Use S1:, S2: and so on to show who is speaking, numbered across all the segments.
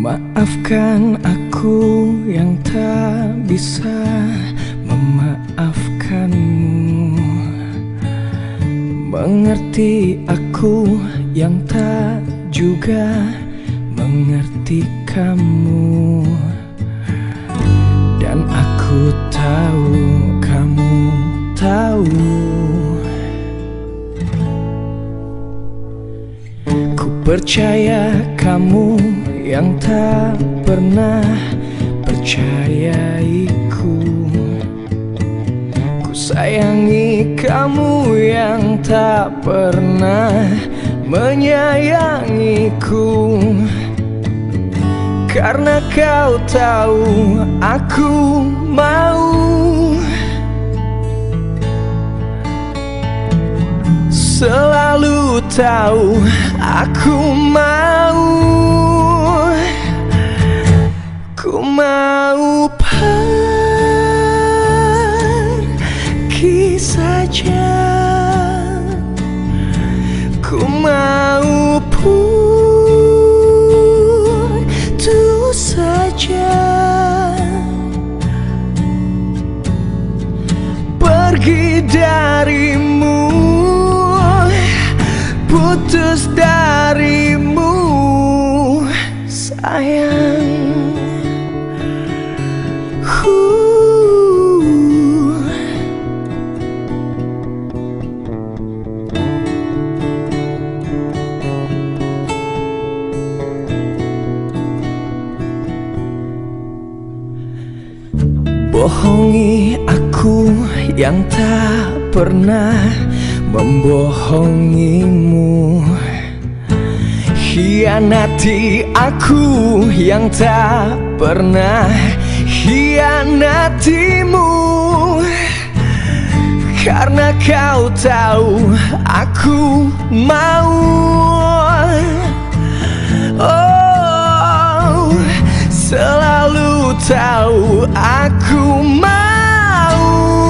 S1: Maafkan aku yang tak bisa memaafkanmu. Mengerti aku yang tak juga mengerti kamu. Dan aku tahu kamu tahu. Ku percaya kamu yang tak pernah percayaiku. Ku sayangi kamu yang tak pernah menyayangiku. Karena kau tahu aku mau selalu tahu aku mau. Ku mau pergi saja. Ku mau putus saja. Pergi darimu, putus darimu, sayang. Bohongi aku yang tak pernah membohongimu. Hianati aku yang tak pernah hianatimu. Karena kau tahu aku mau. Oh, selalu tahu aku mau.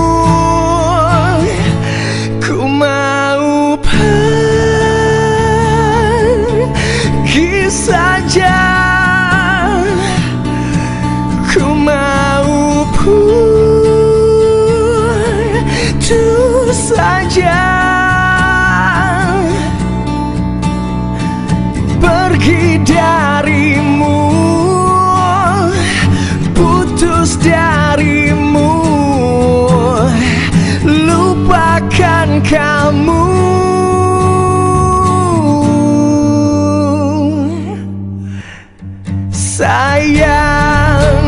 S1: Ku mau pergi saja. Ku mau putus saja. Pergi darimu, putus darimu, lupakan kamu, sayang.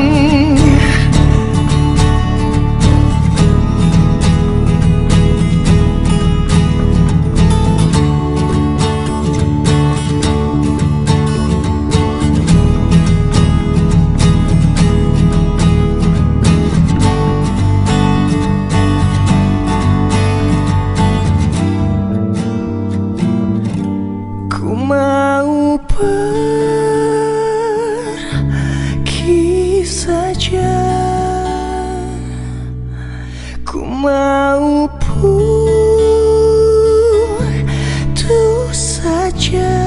S1: Ku mau pergi saja. Ku mau putus saja.